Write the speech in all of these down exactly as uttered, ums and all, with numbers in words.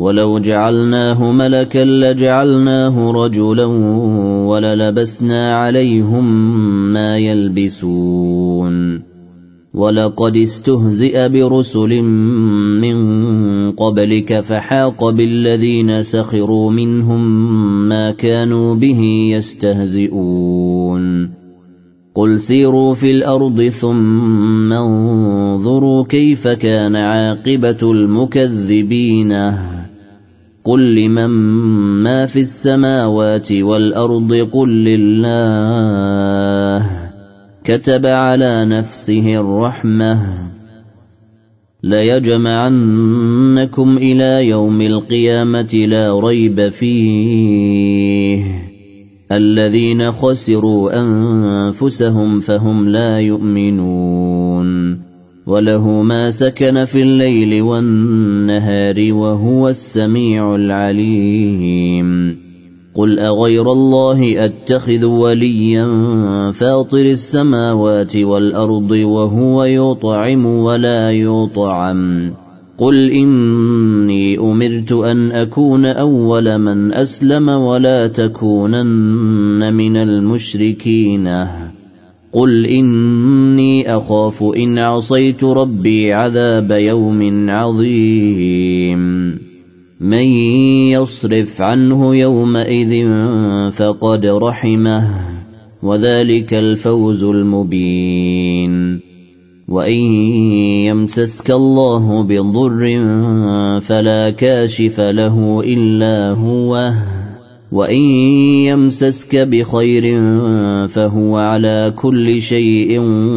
ولو جعلناه ملكا لجعلناه رجلا وللبسنا عليهم ما يلبسون ولقد استهزئ برسل من قبلك فحاق بالذين سخروا منهم ما كانوا به يستهزئون قل سيروا في الأرض ثم انظروا كيف كان عاقبة المكذبين قل لمن ما في السماوات والأرض قل لله كتب على نفسه الرحمة ليجمعنكم إلى يوم القيامة لا ريب فيه الذين خسروا أنفسهم فهم لا يؤمنون وله ما سكن في الليل والنهار وهو السميع العليم قل أغير الله أتخذ وليا فاطر السماوات والأرض وهو يطعم ولا يطعم قل إني أمرت أن أكون أول من أسلم ولا تكونن من المشركين قل إني أخاف إن عصيت ربي عذاب يوم عظيم من يصرف عنه يومئذ فقد رحمه وذلك الفوز المبين وإن يمسسك الله بضر فلا كاشف له إلا هو وإن يمسسك بخير فهو على كل شيء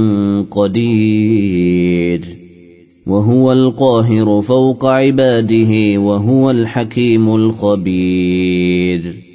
قدير وهو القاهر فوق عباده وهو الحكيم الخبير